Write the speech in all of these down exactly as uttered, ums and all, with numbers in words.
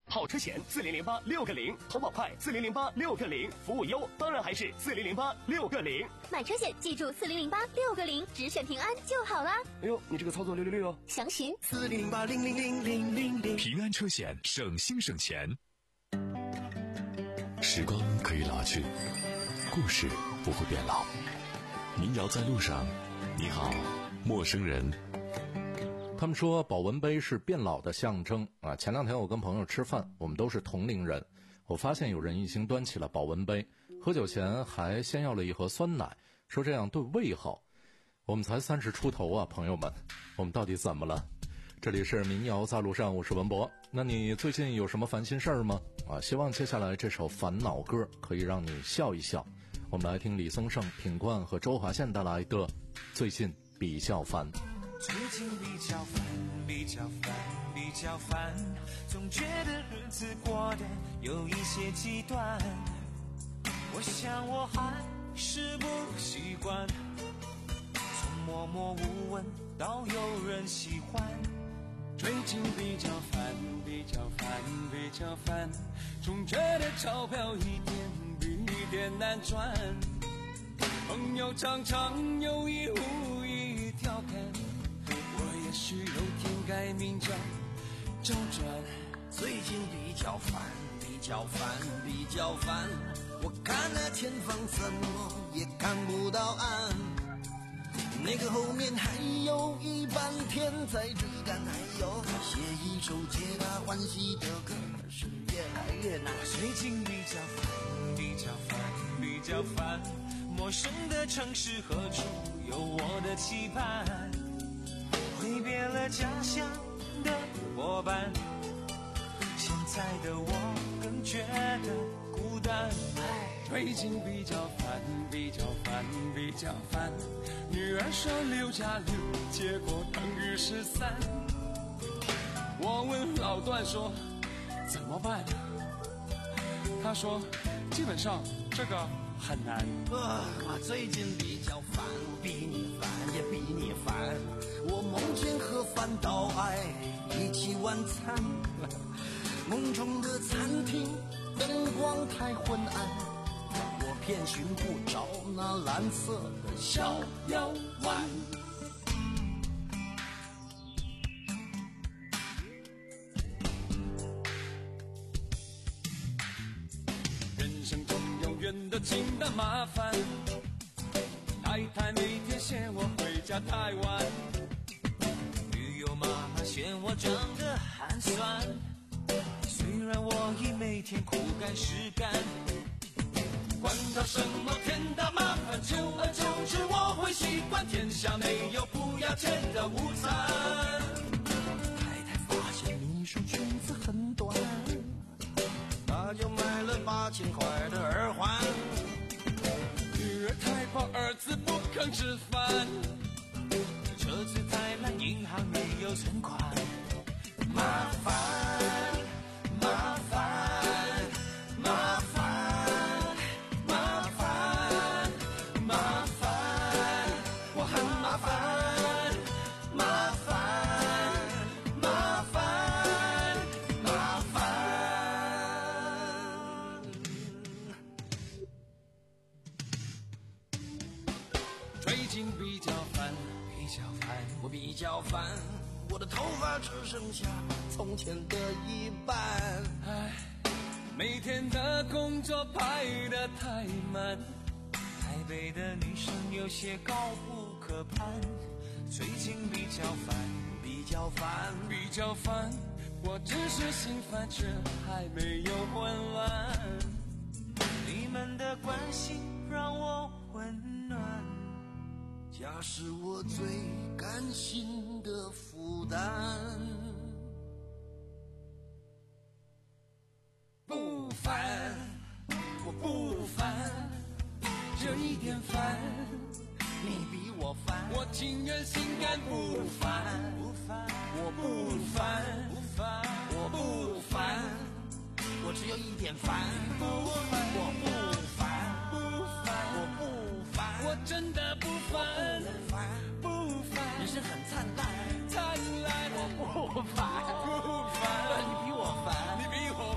好车险四零零八六个零，投保快四零零八六个零，服务优当然还是四零零八六个零。 买车险记住四零零八六个零，只选平安就好啦。 哎呦，你这个操作六六六哦！ 详询四零零八零零零零零零。 平安车险，省心省钱。时光可以老去，故事不会变老。民谣在路上，你好，陌生人。 他们说保温杯是变老的象征啊！前两天我跟朋友吃饭，我们都是同龄人，我发现有人已经端起了保温杯，喝酒前还先要了一盒酸奶，说这样对胃好。我们才三十出头啊，朋友们，我们到底怎么了？这里是民谣在路上，我是文博。那你最近有什么烦心事儿吗？啊，希望接下来这首烦恼歌可以让你笑一笑。我们来听李宗盛、品冠和周华健带来的《最近比较烦》。 最近比较烦，比较烦，比较烦，总觉得日子过得有一些极端。我想我还是不习惯，从默默无闻到有人喜欢。最近比较烦，比较烦，比较烦，总觉得钞票一点比一点难赚。朋友常常有意无意调侃，我也许有天改名叫周转。 最近比较烦，比较烦，比较烦，我看了前方怎么也看不到岸，那个后面还有一半天在追赶，还有写一首皆大欢喜的歌是越来越难。 最近比较烦，比较烦，比较烦，陌生的城市何处有我的期盼，挥别了家乡的伙伴，现在的我更觉得孤单。最近比较烦，比较烦，比较烦，女儿说六加六结果等于十三，我问老段说怎么办，他说基本上这个很难。 啊，我最近比较烦，比你烦也比你烦，我梦见和饭岛爱一起晚餐，梦中的餐厅灯光太昏暗，我偏寻不着那蓝色的小腰丸。 人生中永远的清淡麻烦，太太每天嫌我回家太晚，女友妈妈嫌我长得寒酸，虽然我已每天苦干实干，管他什么天大麻烦，久而久之我会习惯，天下没有不要钱的午餐。 太太发现你说裙子很短，她就买了八千块的耳环。 女儿太怕儿子不肯吃饭，车子太烂，银行没有存款。麻烦麻烦麻烦麻烦麻烦，我很麻烦麻烦麻烦麻烦。最近比较烦，比较烦， 我比较烦，我的头发只剩下从前的一半。 唉，每天的工作排得太满，台北的女生有些高不可攀。最近比较烦， 比较烦， 比较烦，我只是心烦，却还没有混乱。你们的关心让我温暖， 家是我最甘心的负担。 不烦，我不烦，这一点烦， 你比我烦， 我情愿心甘不烦， 不烦， 我不烦， 不烦，我不烦，我只有一点烦， 不烦， 我不烦， 不烦， 我不烦， 我真的不烦， 不烦， 不烦， 人生很灿烂， 灿烂， 我不烦， 不烦， 你比我烦， 你比我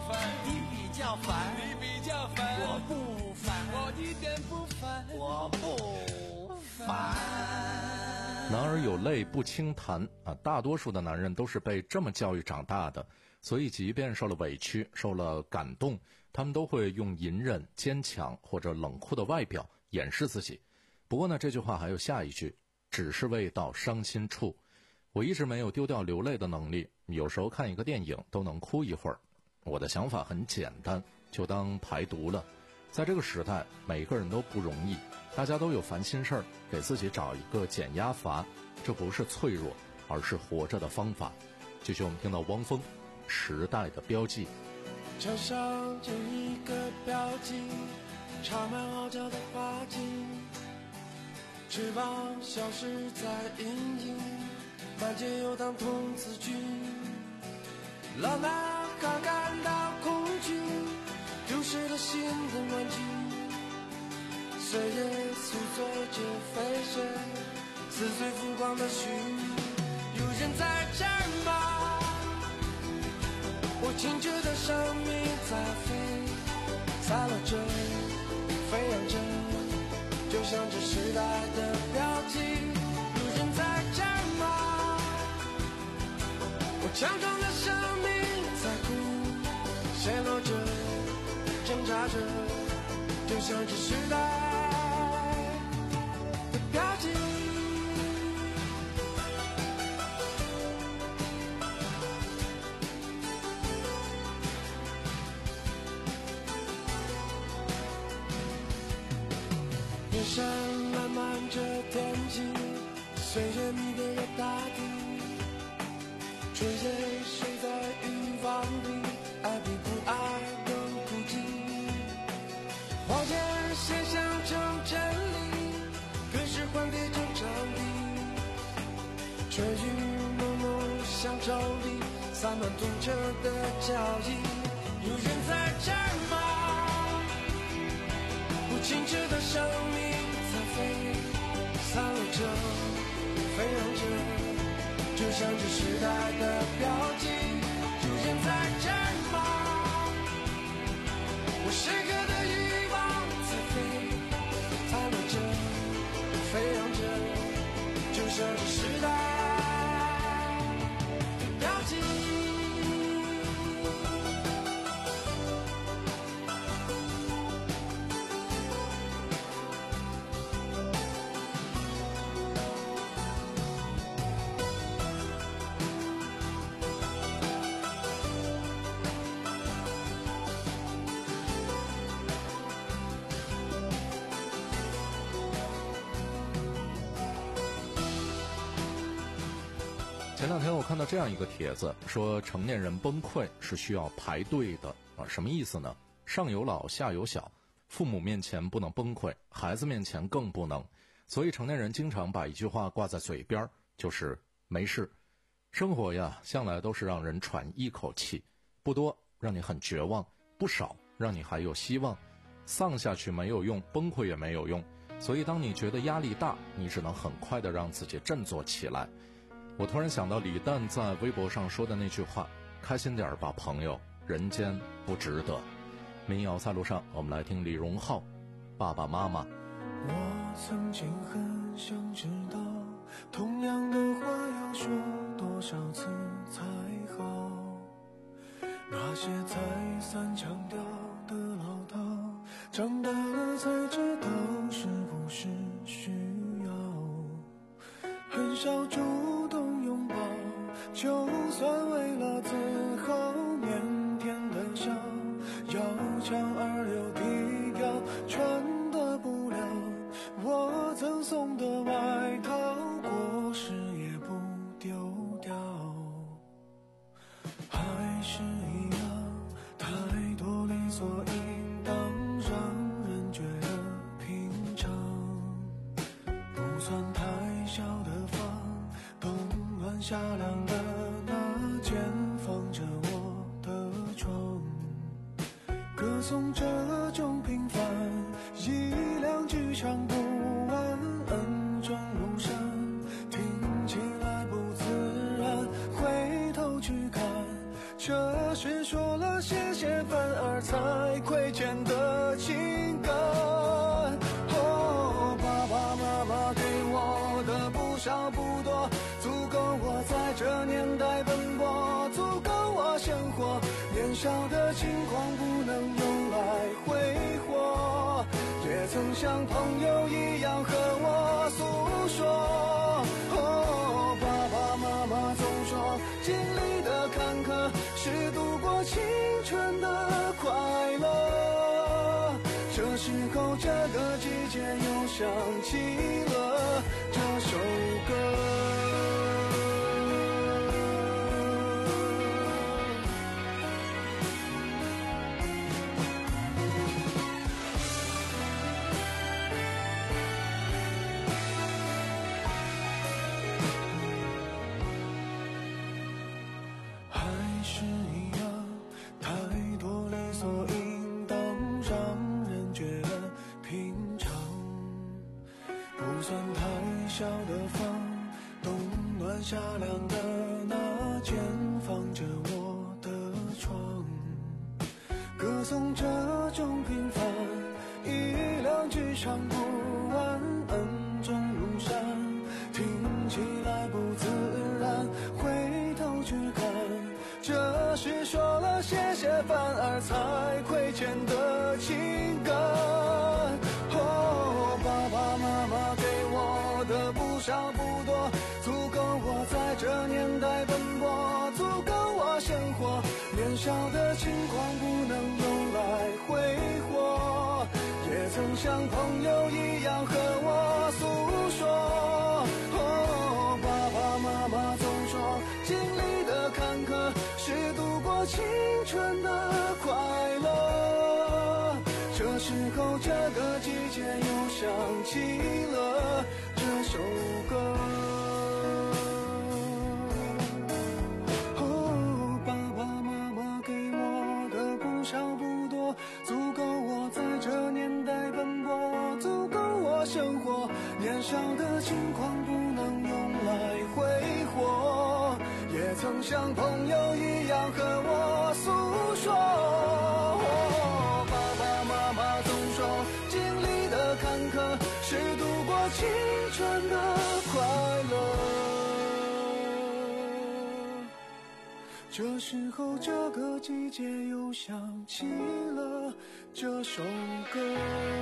我不烦。 男儿有泪不轻弹啊！大多数的男人都是被这么教育长大的，所以即便受了委屈、受了感动，他们都会用隐忍、坚强或者冷酷的外表掩饰自己。不过呢，这句话还有下一句，只是未到伤心处。我一直没有丢掉流泪的能力，有时候看一个电影都能哭一会儿。我的想法很简单，就当排毒了。在这个时代，每个人都不容易，大家都有烦心事儿，给自己找一个减压阀，这不是脆弱，而是活着的方法。继续我们听到汪峰《时代的标记》。 就像这一个标记，插满傲娇的花茎，翅膀消失在阴影，满街游荡童子军，老男孩感到恐惧，丢失了心的玩具，岁月诉说着飞雪，撕碎浮光的虚。有人在这儿吗？我静止的生命在飞，散落着，飞扬着，就像这时代的标记。有人在这儿吗？我强壮的生命在哭，陷落着，挣扎着，就像这时代的标记。眼神漫漫着天际，岁月迷恋着大地，春夜睡在欲望里，爱比不爱更孤寂。谎言现象成真理，可是幻变成真理。春雨蒙蒙像周里洒满痛彻的脚印。有人在这儿吗？不清澈的生命在飞，散落着，飞扬着，就像这时代的标记。有人在这儿吗？我深刻的欲望在飞，散落着，飞扬着，就像这时代的标记。 前两天我看到这样一个帖子，说成年人崩溃是需要排队的啊，什么意思呢？上有老下有小，父母面前不能崩溃，孩子面前更不能，所以成年人经常把一句话挂在嘴边，就是没事。生活呀，向来都是让人喘一口气，不多让你很绝望，不少让你还有希望。丧下去没有用，崩溃也没有用，所以当你觉得压力大，你只能很快的让自己振作起来。我突然想到李诞在微博上说的那句话，开心点吧朋友，人间不值得。民谣在路上，我们来听李荣浩爸爸妈妈。 我曾经很想知道，同样的话要说多少次才好，那些再三强调的唠叨，长大了才知道是不是需要，很少主动拥抱，就算为了自豪，腼腆的笑，要强而又低调，穿得不了我赠送的外套，过时也不丢掉，还是一样，太多理所应当，让人觉得平常，不算太小的房，冬暖夏凉的那间放着我的床，歌颂这种平凡，一两句唱不完，恩重如山，听起来不自然，回头去看，这是说了谢谢反而才亏欠的情感。哦少不多，足够我在这年代奔波，足够我生活。年少的轻狂不能用来挥霍，也曾像朋友一样和我诉说。哦，爸爸妈妈总说，经历的坎坷是度过青春的快乐。这时候这个季节又想起了这首歌。还是一样，太多理所应当，让人觉得平常。不算太小的房，冬暖夏凉的那间放着我的床，歌颂这种平凡，一两句唱不完，恩重如山，听起来不自然，回头去看，这是说了谢谢反而才亏欠的情感。哦，爸爸妈妈给我的不少不多，足够我在这年代奔波，足够我生活。年少的轻狂不能用来挥霍，也曾像朋友一样和我诉说。哦，爸爸妈妈总说，经历的坎坷是度过青春的快乐。这时候这个季节又想起了这首歌。哦，爸爸妈妈给我的不少不多，足够我在这年代奔波，足够我生活。年少的轻狂不能用来挥霍，也曾像朋友一样和我诉说。哦，爸爸妈妈总说，经历的坎坷是度过青春的快乐。这时候这个季节又想起了这首歌。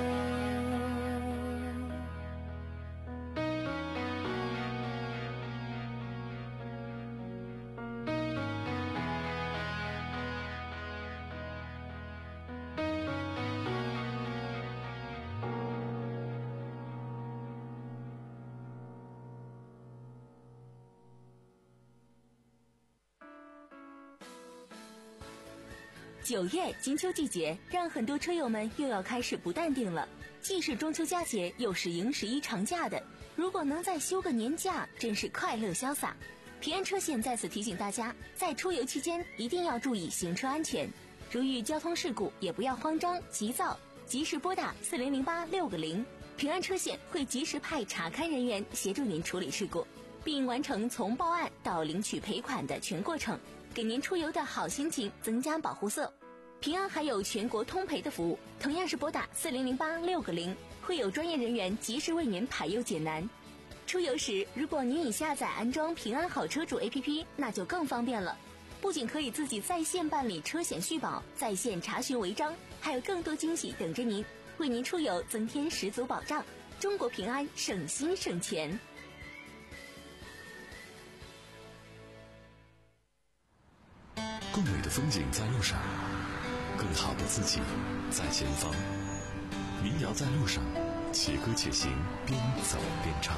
九月金秋季节，让很多车友们又要开始不淡定了。既是中秋佳节，又是迎十一长假的，如果能再休个年假，真是快乐潇洒。平安车险在此提醒大家，在出游期间一定要注意行车安全，如遇交通事故也不要慌张急躁，及时拨打四零零八六个零，平安车险会及时派查勘人员协助您处理事故，并完成从报案到领取赔款的全过程，给您出游的好心情增加保护色。平安还有全国通赔的服务，同样是拨打四零零八六个零，会有专业人员及时为您排忧解难。出游时，如果您已下载安装平安好车主 A P P， 那就更方便了。不仅可以自己在线办理车险续保，在线查询违章，还有更多惊喜等着您，为您出游增添十足保障。中国平安，省心省钱。 更美的风景在路上，更好的自己在前方。民谣在路上，且歌且行，边走边唱。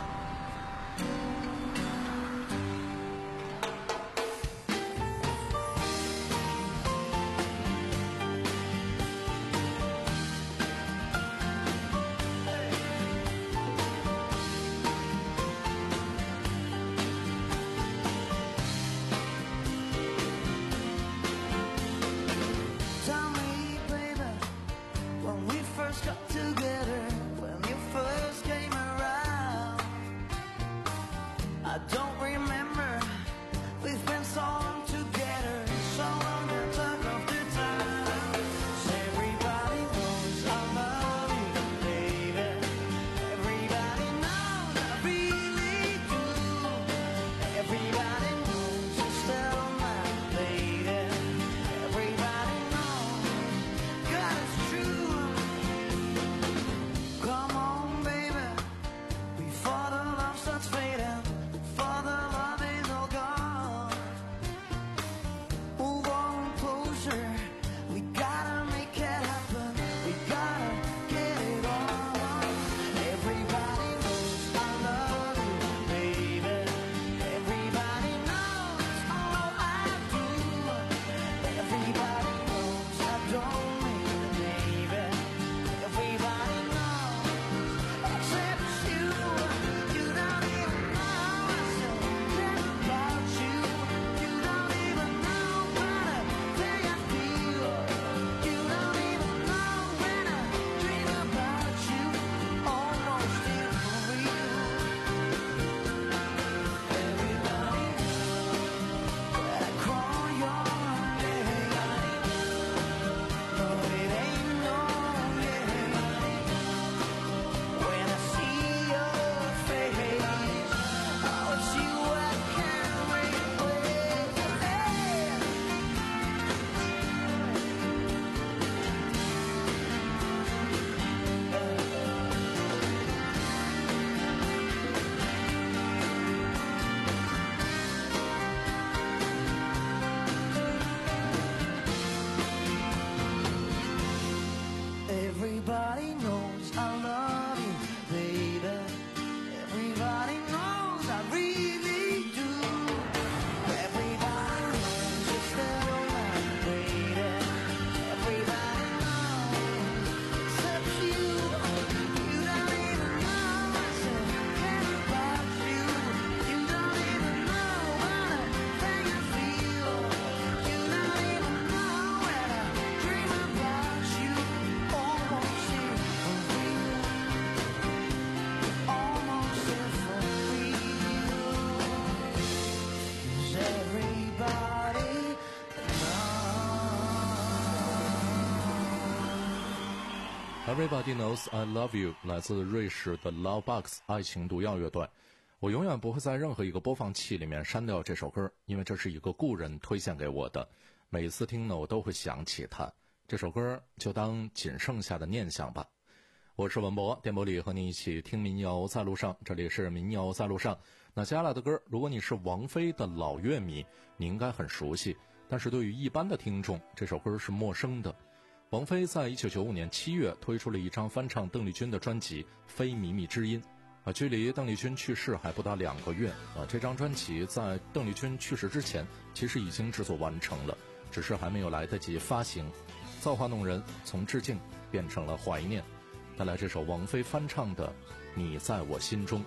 Everybody knows I love you 来自瑞士的 Lovebox 爱情毒药乐队。我永远不会在任何一个播放器里面删掉这首歌，因为这是一个故人推荐给我的，每次听呢我都会想起他。这首歌就当仅剩下的念想吧。我是文博，电波里和你一起听民谣在路上，这里是民谣在路上。那接下来的歌，如果你是王菲的老乐迷，你应该很熟悉，但是对于一般的听众，这首歌是陌生的。王菲在一九九五年七月推出了一张翻唱邓丽君的专辑《非靡靡之音》啊，距离邓丽君去世还不到两个月啊。这张专辑在邓丽君去世之前，其实已经制作完成了，只是还没有来得及发行。造化弄人，从致敬变成了怀念。带来这首王菲翻唱的《你在我心中》。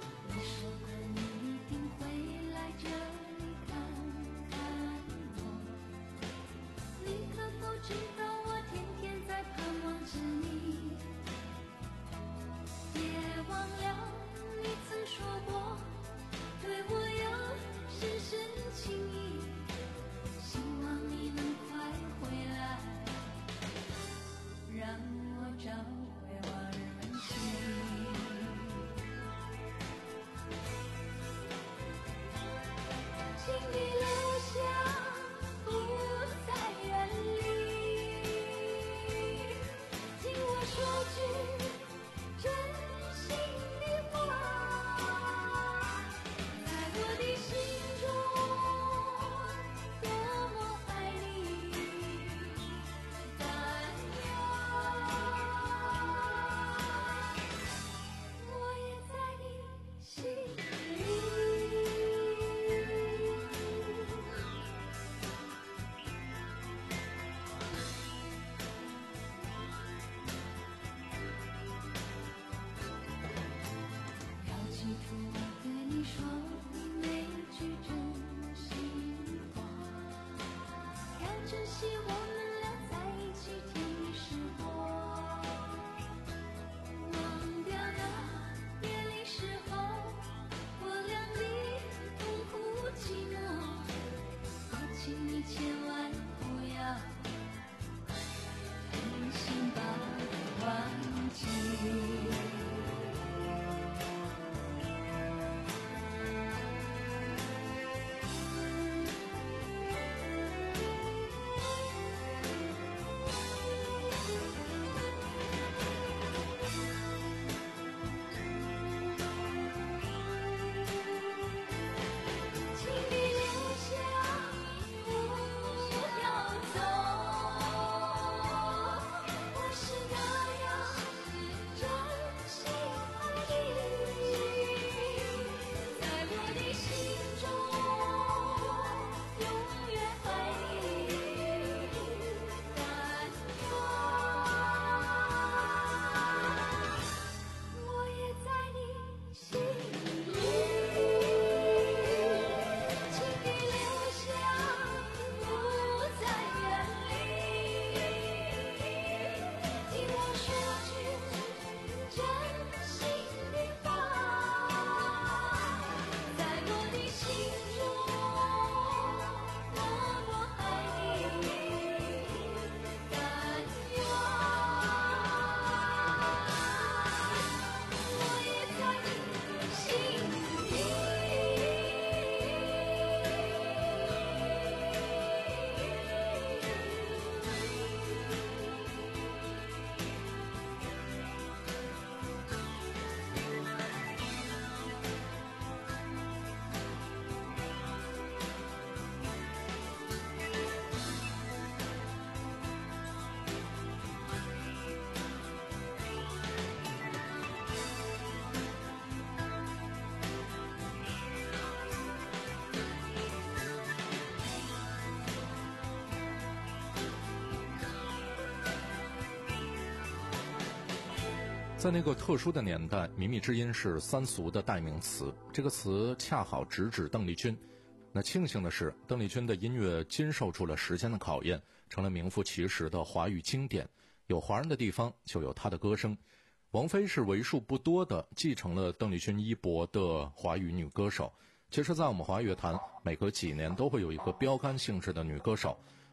在那个特殊的年代，靡靡之音是三俗的代名词，这个词恰好直指邓丽君。那庆幸的是，邓丽君的音乐经受住了时间的考验，成了名副其实的华语经典。有华人的地方，就有她的歌声。王菲是为数不多的继承了邓丽君衣钵的华语女歌手。其实在我们华语乐坛，每隔几年都会有一个标杆性质的女歌手，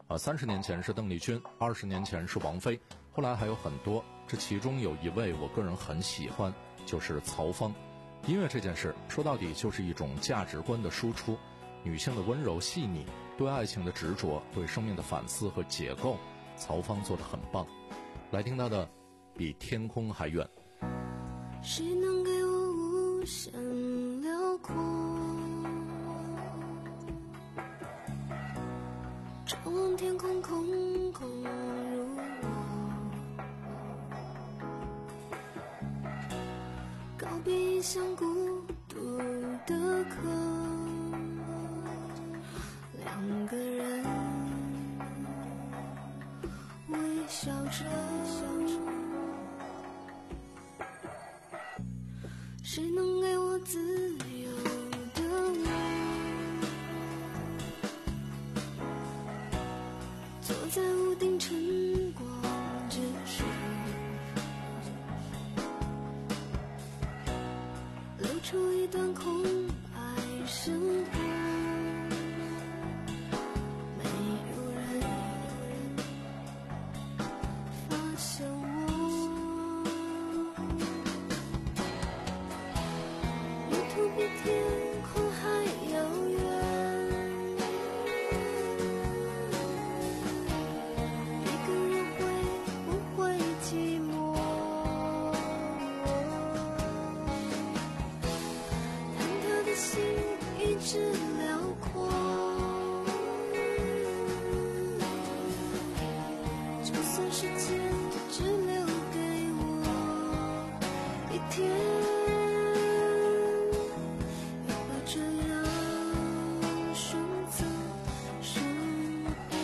啊，三十年前是邓丽君，二十年前是王菲，后来还有很多。这其中有一位我个人很喜欢，就是曹芳。音乐这件事说到底就是一种价值观的输出，女性的温柔细腻，对爱情的执着，对生命的反思和解构，曹芳做得很棒。来听她的《比天空还远》。 谁能给我无限辽阔，张望天空空空如我，告别异乡孤独的客，两个人微笑着，谁能给我自由的我，坐在屋顶晨光之上，留出一段空白生活，没有人发现我，路途比天空还遥远，一个人会不会寂寞？但他的心一直辽阔，就算时间只留给我一天，也会这样选择生活。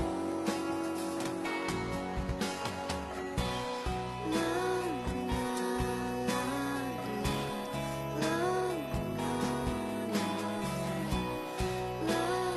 啦啦啦啦啦啦啦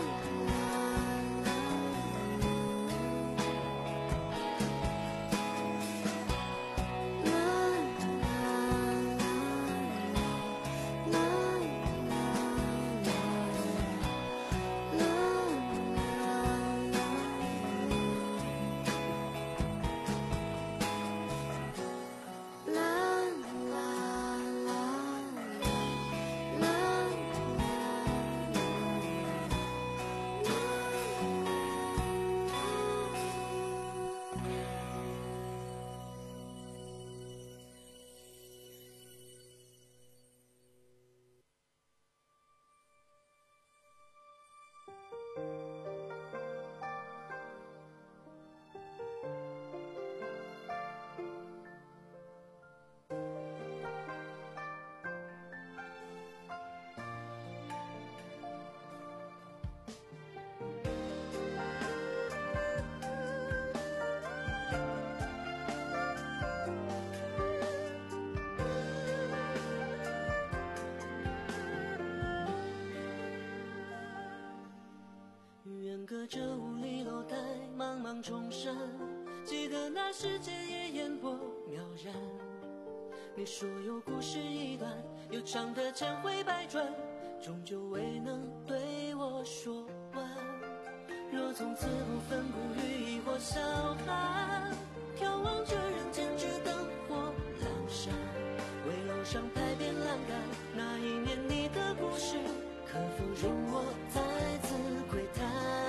远隔着五里楼台，茫茫重山，记得那世界也烟波渺然。你说有故事一段，悠长的千回百转，终究未能对我说完。若从此不分不与，亦或笑喊，眺望着人间只灯火阑珊。危楼上牌匾栏杆，那一年你的故事，可否容我再次窥探？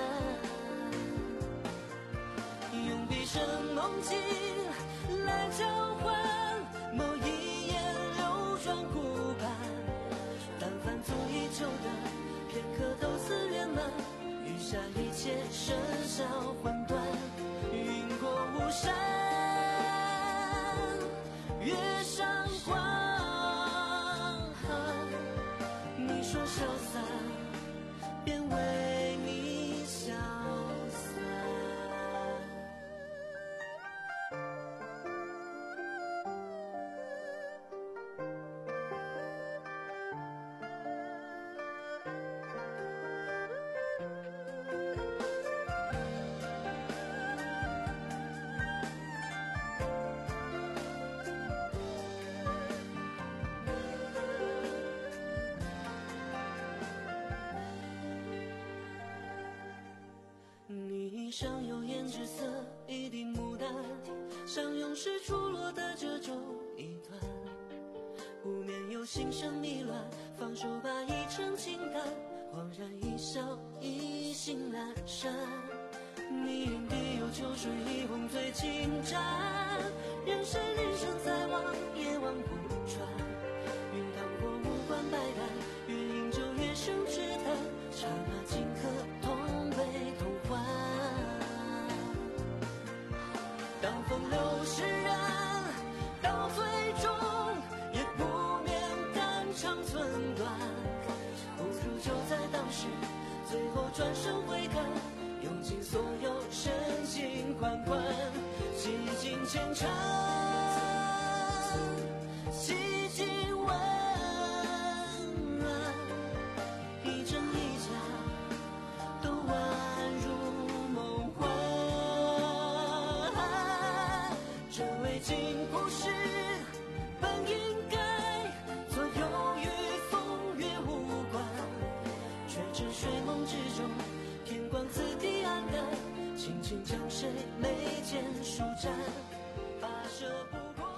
用毕生梦境来交换某一眼流转顾盼，但凡足已久的片刻都似圆满，余下一切剩下混乱，云过巫山，月上光寒，你说潇洒，便为你潇洒。 上有胭脂色一顶牡丹，相拥时出落的褶皱一段，湖面有心声迷乱，放手把一程轻淡，恍然一笑意兴阑珊。你眼底有秋水一泓醉轻沾，人生人生在望也望不穿，云荡过五官百态，越饮酒越生痴叹，刹那顷刻同悲同欢。当风流释然，到最终也不免肝肠寸断，不如就在当时，最后转身回看，用尽所有深情款款，洗尽前尘，洗尽温暖，一真一假都宛如梦幻。这未尽故事本应该做忧郁风月无关，却知睡梦之中天光自地暗淡，轻轻将谁眉间舒展，跋涉不过。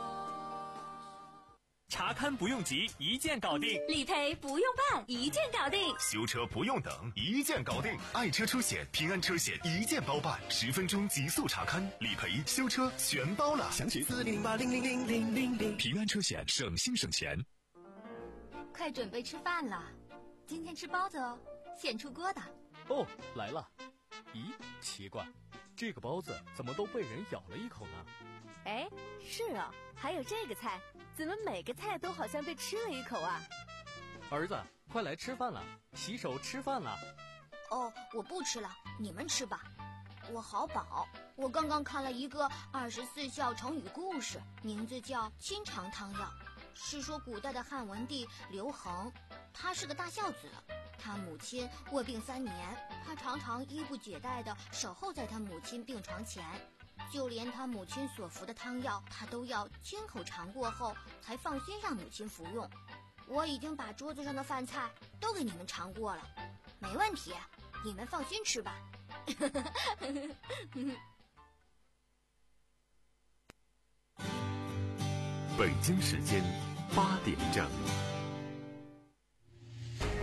查勘不用急，一键搞定； 理赔不用办，一键搞定； 修车不用等，一键搞定。爱车车险、平安车险一键包办，十分钟极速查勘、理赔、修车全包了。详情四零零八零零零零零零。平安车险，省心省钱。 快准备吃饭了，今天吃包子哦，现出锅的。 哦，来了。咦，奇怪，这个包子怎么都被人咬了一口呢？ 哎，是啊，还有这个菜，怎么每个菜都好像被吃了一口啊？ 儿子，快来吃饭了，洗手吃饭了。 哦，我不吃了，你们吃吧，我好饱。我刚刚看了一个二十四孝成语故事，名字叫《清肠汤药》，是说古代的汉文帝刘恒，他是个大孝子，他母亲卧病三年，他常常衣不解带地守候在他母亲病床前，就连他母亲所服的汤药，他都要亲口尝过后才放心让母亲服用。我已经把桌子上的饭菜都给你们尝过了，没问题，你们放心吃吧。 北京时间八点整。